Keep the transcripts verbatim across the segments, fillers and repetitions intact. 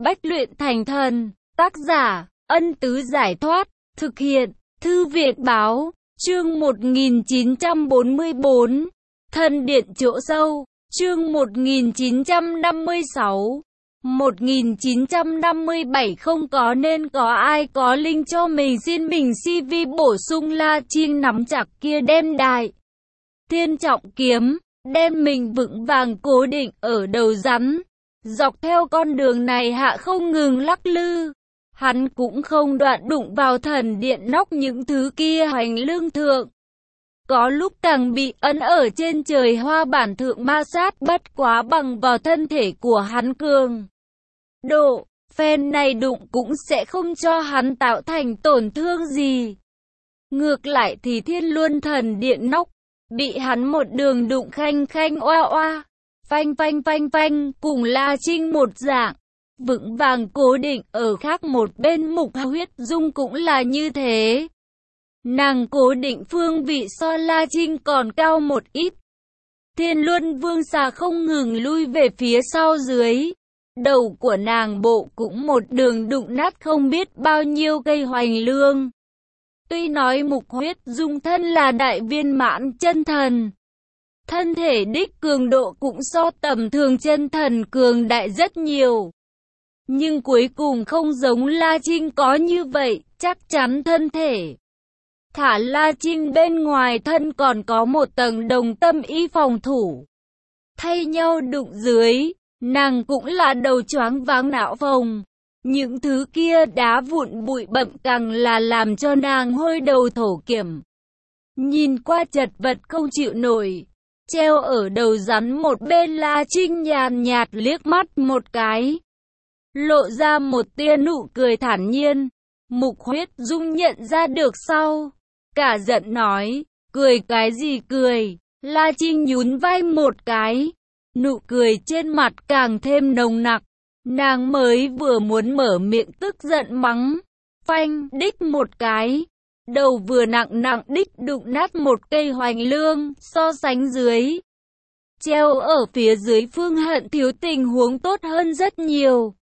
Bách luyện thành thần. Tác giả, Ân Tứ Giải Thoát. Thực hiện, Thư viện Báo. Chương một nghìn chín trăm bốn mươi bốn. Thần điện chỗ sâu. Chương một nghìn chín trăm năm mươi sáu. một nghìn chín trăm năm mươi bảy không có nên có ai có linh cho mình xin mình xê vê bổ sung La Trinh nắm chặt kia đem đại thiên trọng kiếm, đem mình vững vàng cố định ở đầu rắn. Dọc theo con đường này hạ không ngừng lắc lư. Hắn cũng không đoạn đụng vào thần điện nóc những thứ kia hành lương thượng. Có lúc càng bị ấn ở trên trời hoa bản thượng ma sát bất quá bằng vào thân thể của hắn cường độ, phen này đụng cũng sẽ không cho hắn tạo thành tổn thương gì. Ngược lại thì Thiên Luân thần điện nóc, bị hắn một đường đụng khanh khanh oa oa, phanh phanh phanh phanh, cùng La Trinh một dạng, vững vàng cố định ở khác một bên. Mục Huyết Dung cũng là như thế. Nàng cố định phương vị so La Trinh còn cao một ít. Thiên Luân Vương xà không ngừng lui về phía sau dưới. Đầu của nàng bộ cũng một đường đụng nát không biết bao nhiêu cây hoành lương. Tuy nói Mục Huyết Dung thân là đại viên mãn chân thần, thân thể đích cường độ cũng so tầm thường chân thần cường đại rất nhiều. Nhưng cuối cùng không giống La Trinh có như vậy, chắc chắn thân thể. Thả La Trinh bên ngoài thân còn có một tầng đồng tâm y phòng thủ. Thay nhau đụng dưới, nàng cũng là đầu choáng váng não phồng. Những thứ kia đá vụn bụi bặm càng là làm cho nàng hôi đầu thổ kiểm. Nhìn qua chật vật không chịu nổi. Treo ở đầu rắn một bên La Trinh nhàn nhạt liếc mắt một cái, lộ ra một tia nụ cười thản nhiên. Mục Huyết Dung nhận ra được sau, cả giận nói, cười cái gì cười. La Trinh nhún vai một cái, nụ cười trên mặt càng thêm nồng nặc. Nàng mới vừa muốn mở miệng tức giận mắng, phanh đích một cái, đầu vừa nặng nặng đích đụng nát một cây hoành lương. So sánh dưới, treo ở phía dưới Phương Hận Thiếu tình huống tốt hơn rất nhiều.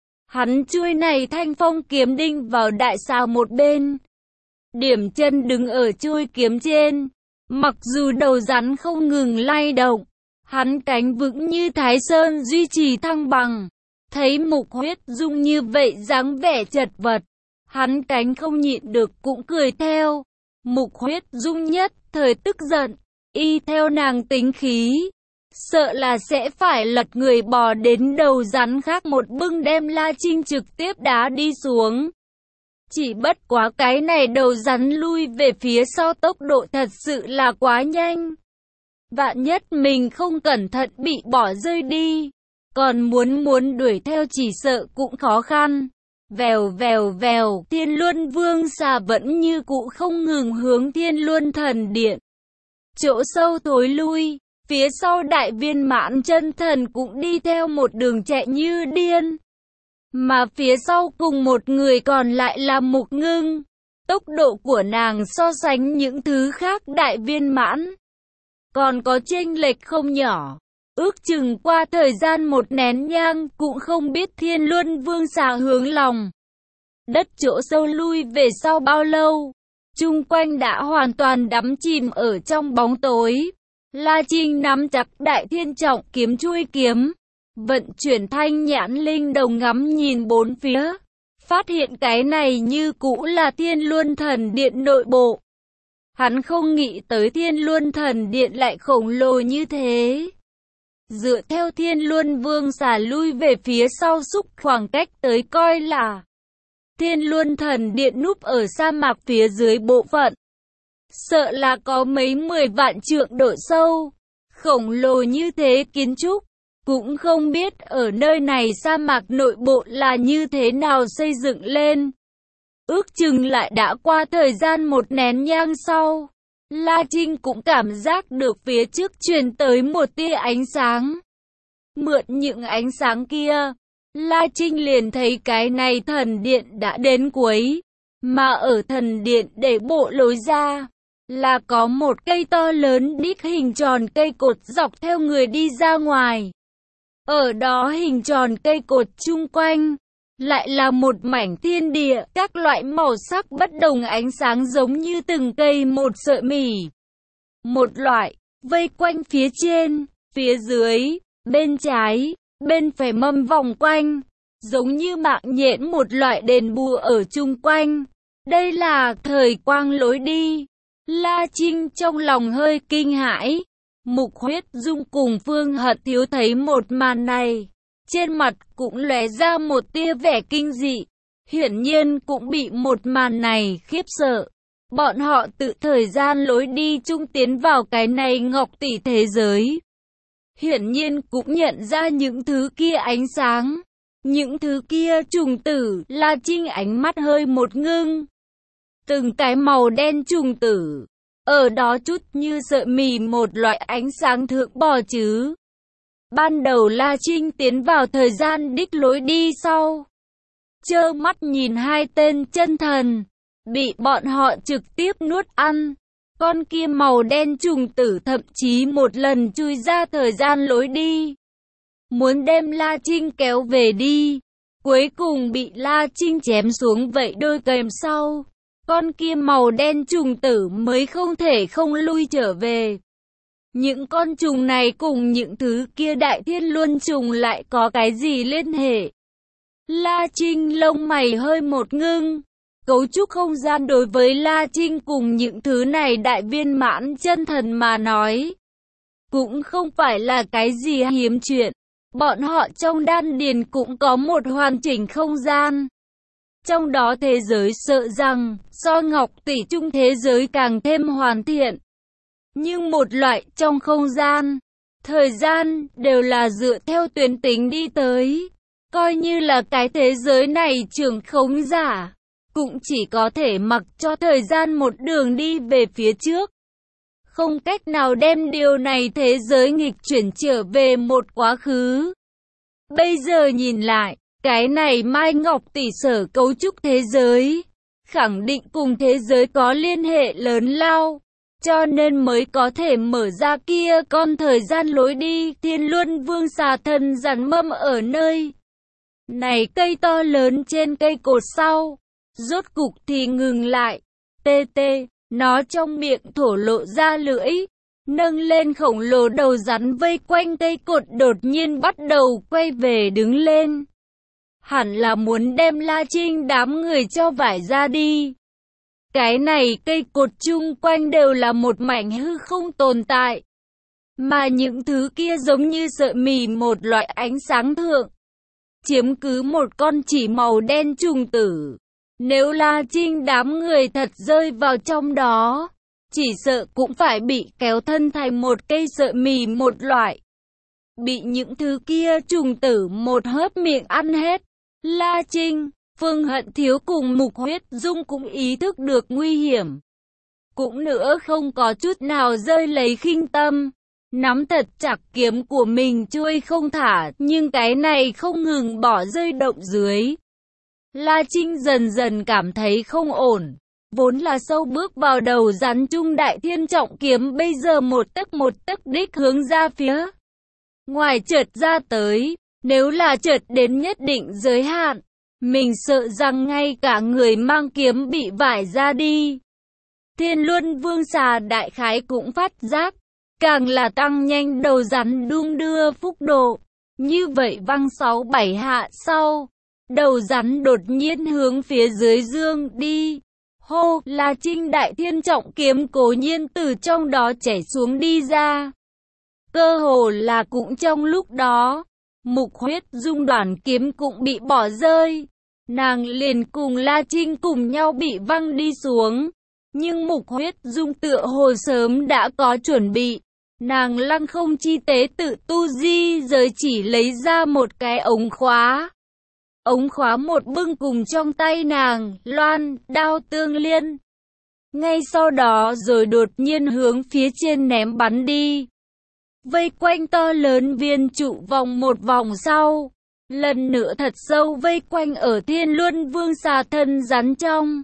Hắn chuôi này thanh phong kiếm đinh vào đại xào một bên, điểm chân đứng ở chuôi kiếm trên. Mặc dù đầu rắn không ngừng lay động, hắn cánh vững như Thái Sơn duy trì thăng bằng. Thấy Mục Huyết Dung như vậy dáng vẻ chật vật, hắn cánh không nhịn được cũng cười theo. Mục Huyết Dung nhất thời tức giận, y theo nàng tính khí, sợ là sẽ phải lật người bò đến đầu rắn khác một bưng đem La Trinh trực tiếp đá đi xuống. Chỉ bất quá cái này đầu rắn lui về phía sau tốc độ thật sự là quá nhanh. Vạn nhất mình không cẩn thận bị bỏ rơi đi, còn muốn muốn đuổi theo chỉ sợ cũng khó khăn. Vèo vèo vèo, Thiên Luân Vương xà vẫn như cũ không ngừng hướng Thiên Luân thần điện chỗ sâu thối lui. Phía sau đại viên mãn chân thần cũng đi theo một đường chạy như điên. Mà phía sau cùng một người còn lại là Mục Ngưng. Tốc độ của nàng so sánh những thứ khác đại viên mãn còn có chênh lệch không nhỏ. Ước chừng qua thời gian một nén nhang cũng không biết Thiên Luân Vương xà hướng lòng đất chỗ sâu lui về sau bao lâu. Chung quanh đã hoàn toàn đắm chìm ở trong bóng tối. La Trinh nắm chặt đại thiên trọng kiếm chuôi kiếm, vận chuyển thanh nhãn linh đồng ngắm nhìn bốn phía, phát hiện cái này như cũ là Thiên Luân thần điện nội bộ. Hắn không nghĩ tới Thiên Luân thần điện lại khổng lồ như thế. Dựa theo Thiên Luân Vương xà lui về phía sau xúc khoảng cách tới coi là Thiên Luân thần điện núp ở sa mạc phía dưới bộ phận, sợ là có mấy mười vạn trượng độ sâu. Khổng lồ như thế kiến trúc, cũng không biết ở nơi này sa mạc nội bộ là như thế nào xây dựng lên. Ước chừng lại đã qua thời gian một nén nhang sau, La Trinh cũng cảm giác được phía trước truyền tới một tia ánh sáng. Mượn những ánh sáng kia, La Trinh liền thấy cái này thần điện đã đến cuối. Mà ở thần điện để bộ lối ra, là có một cây to lớn đích hình tròn cây cột dọc theo người đi ra ngoài. Ở đó hình tròn cây cột chung quanh, lại là một mảnh thiên địa, các loại màu sắc bất đồng ánh sáng giống như từng cây một sợi mì. Một loại, vây quanh phía trên, phía dưới, bên trái, bên phải mâm vòng quanh, giống như mạng nhện một loại đền bù ở chung quanh. Đây là thời quang lối đi. La Trinh trong lòng hơi kinh hãi. Mục Huyết Dung cùng Phương Hận Thiếu thấy một màn này, trên mặt cũng lóe ra một tia vẻ kinh dị. Hiển nhiên cũng bị một màn này khiếp sợ. Bọn họ tự thời gian lối đi chung tiến vào cái này ngọc tỷ thế giới. Hiển nhiên cũng nhận ra những thứ kia ánh sáng, những thứ kia trùng tử. La Trinh ánh mắt hơi một ngưng. Từng cái màu đen trùng tử, ở đó chút như sợi mì một loại ánh sáng thượng bò chứ. Ban đầu La Trinh tiến vào thời gian đích lối đi sau, trơ mắt nhìn hai tên chân thần bị bọn họ trực tiếp nuốt ăn. Con kia màu đen trùng tử thậm chí một lần chui ra thời gian lối đi, muốn đem La Trinh kéo về đi, cuối cùng bị La Trinh chém xuống vậy đôi kềm sau. Con kia màu đen trùng tử mới không thể không lui trở về. Những con trùng này cùng những thứ kia đại thiên luân trùng lại có cái gì liên hệ? La Trinh lông mày hơi một ngưng. Cấu trúc không gian đối với La Trinh cùng những thứ này đại viên mãn chân thần mà nói, cũng không phải là cái gì hiếm chuyện. Bọn họ trong đan điền cũng có một hoàn chỉnh không gian. Trong đó thế giới sợ rằng, so ngọc tỷ trung thế giới càng thêm hoàn thiện. Nhưng một loại trong không gian, thời gian đều là dựa theo tuyến tính đi tới. Coi như là cái thế giới này trưởng khống giả, cũng chỉ có thể mặc cho thời gian một đường đi về phía trước. Không cách nào đem điều này thế giới nghịch chuyển trở về một quá khứ. Bây giờ nhìn lại, cái này Mai Ngọc tỷ sở cấu trúc thế giới, khẳng định cùng thế giới có liên hệ lớn lao, cho nên mới có thể mở ra kia con thời gian lối đi. Thiên Luân Vương xà thần rắn mâm ở nơi này cây to lớn trên cây cột sau, rốt cục thì ngừng lại. Tê tê, nó trong miệng thổ lộ ra lưỡi, nâng lên khổng lồ đầu rắn vây quanh cây cột đột nhiên bắt đầu quay về đứng lên. Hẳn là muốn đem La Trinh đám người cho vải ra đi. Cái này cây cột chung quanh đều là một mảnh hư không tồn tại. Mà những thứ kia giống như sợi mì một loại ánh sáng thượng, chiếm cứ một con chỉ màu đen trùng tử. Nếu La Trinh đám người thật rơi vào trong đó, chỉ sợ cũng phải bị kéo thân thành một cây sợi mì một loại. Bị những thứ kia trùng tử một hớp miệng ăn hết. La Trinh, Phương Hận Thiếu cùng Mục Huyết Dung cũng ý thức được nguy hiểm. Cũng nữa không có chút nào rơi lấy khinh tâm. Nắm thật chặt kiếm của mình chui không thả, nhưng cái này không ngừng bỏ rơi động dưới. La Trinh dần dần cảm thấy không ổn. Vốn là sâu bước vào đầu rắn trung đại thiên trọng kiếm bây giờ một tấc một tấc đích hướng ra phía ngoài trượt ra tới. Nếu là trượt đến nhất định giới hạn, mình sợ rằng ngay cả người mang kiếm bị vải ra đi. Thiên Luân Vương xà đại khái cũng phát giác, càng là tăng nhanh đầu rắn đung đưa phúc độ. Như vậy văng sáu bảy hạ sau, đầu rắn đột nhiên hướng phía dưới dương đi. Hô, La Trinh đại thiên trọng kiếm cố nhiên từ trong đó chảy xuống đi ra. Cơ hồ là cũng trong lúc đó, Mục Huyết Dung đoàn kiếm cũng bị bỏ rơi. Nàng liền cùng La Trinh cùng nhau bị văng đi xuống. Nhưng Mục Huyết Dung tựa hồ sớm đã có chuẩn bị. Nàng lăng không chi tế tự tu di giới chỉ lấy ra một cái ống khóa. Ống khóa một bưng cùng trong tay nàng, loan, đao tương liên. Ngay sau đó rồi đột nhiên hướng phía trên ném bắn đi. Vây quanh to lớn viên trụ vòng một vòng sau. Lần nữa thật sâu vây quanh ở Thiên Luân Vương xà thân rắn trong.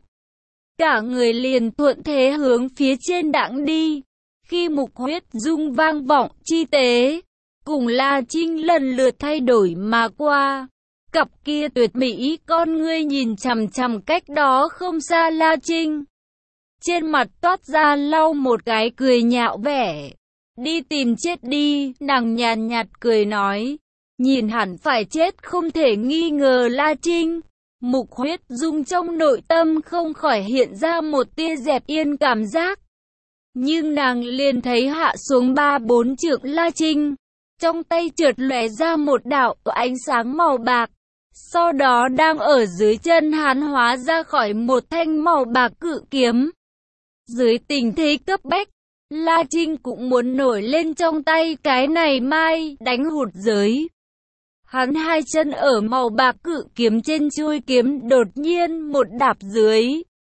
Cả người liền thuận thế hướng phía trên đãng đi. Khi Mục Huyết Dung vang vọng chi tế, cùng La Trinh lần lượt thay đổi mà qua. Cặp kia tuyệt mỹ con ngươi nhìn chằm chằm cách đó không xa La Trinh. Trên mặt toát ra lau một cái cười nhạo vẻ. Đi tìm chết đi, nàng nhàn nhạt cười nói. Nhìn hẳn phải chết không thể nghi ngờ La Trinh. Mục Huyết Dung trong nội tâm không khỏi hiện ra một tia dẹp yên cảm giác. Nhưng nàng liền thấy hạ xuống ba bốn trượng La Trinh. Trong tay chợt lóe ra một đạo ánh sáng màu bạc. Sau đó đang ở dưới chân hắn hóa ra khỏi một thanh màu bạc cự kiếm. Dưới tình thế cấp bách, La Trinh cũng muốn nổi lên trong tay cái này mai đánh hụt giới. Hắn hai chân ở màu bạc cự kiếm trên chuôi kiếm đột nhiên một đạp dưới.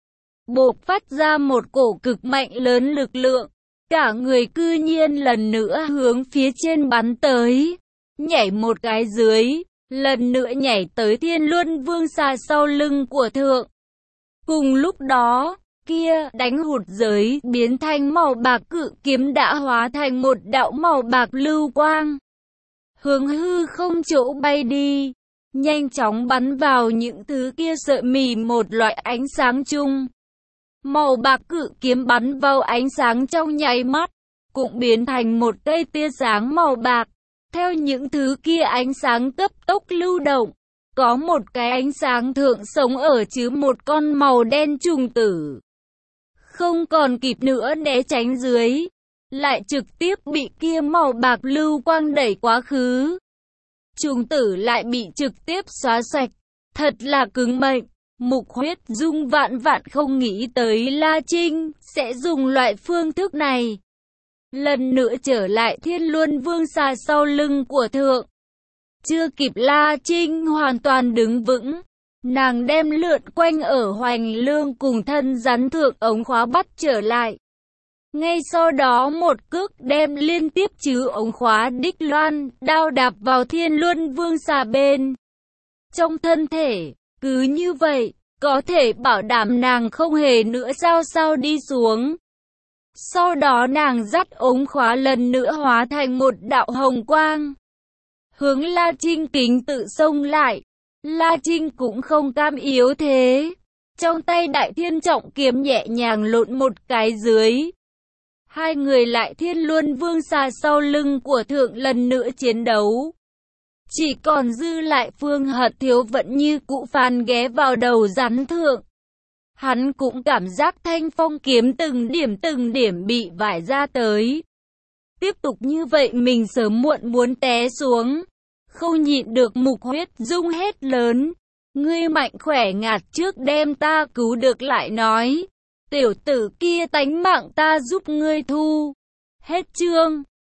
Bộc phát ra một cổ cực mạnh lớn lực lượng. Cả người cư nhiên lần nữa hướng phía trên bắn tới. Nhảy một cái dưới, lần nữa nhảy tới Thiên Luân Vương xà sau lưng của thượng. Cùng lúc đó, kia đánh hụt giới biến thành màu bạc cự kiếm đã hóa thành một đạo màu bạc lưu quang. Hướng hư không chỗ bay đi, nhanh chóng bắn vào những thứ kia sợi mì một loại ánh sáng chung. Màu bạc cự kiếm bắn vào ánh sáng trong nháy mắt, cũng biến thành một cây tia sáng màu bạc. Theo những thứ kia ánh sáng cấp tốc lưu động, có một cái ánh sáng thượng sống ở chứ một con màu đen trùng tử. Không còn kịp nữa né tránh dưới, lại trực tiếp bị kia màu bạc lưu quang đẩy quá khứ. Trùng tử lại bị trực tiếp xóa sạch, thật là cứng mệnh. Mục Huyết Dung vạn vạn không nghĩ tới La Trinh sẽ dùng loại phương thức này. Lần nữa trở lại Thiên Luân Vương xà sau lưng của thượng. Chưa kịp La Trinh hoàn toàn đứng vững, nàng đem lượn quanh ở hoành lương cùng thân rắn thượng ống khóa bắt trở lại. Ngay sau đó một cước đem liên tiếp chứ ống khóa đích loan, đao đạp vào Thiên Luân Vương xà bên. Trong thân thể, cứ như vậy, có thể bảo đảm nàng không hề nữa sao sao đi xuống. Sau đó nàng dắt ống khóa lần nữa hóa thành một đạo hồng quang. Hướng La Trinh kính tự xông lại. La Trinh cũng không cam yếu thế. Trong tay đại thiên trọng kiếm nhẹ nhàng lộn một cái dưới. Hai người lại Thiên Luân Vương xà sau lưng của thượng lần nữa chiến đấu. Chỉ còn dư lại Phương Hật Thiếu vẫn như cũ phàn ghé vào đầu rắn thượng. Hắn cũng cảm giác thanh phong kiếm từng điểm từng điểm bị vải ra tới. Tiếp tục như vậy mình sớm muộn muốn té xuống. Không nhịn được Mục Huyết Dung hét lớn. Ngươi mạnh khỏe ngạt trước đem ta cứu được lại nói. Tiểu tử kia tánh mạng ta giúp ngươi thu. Hết chương.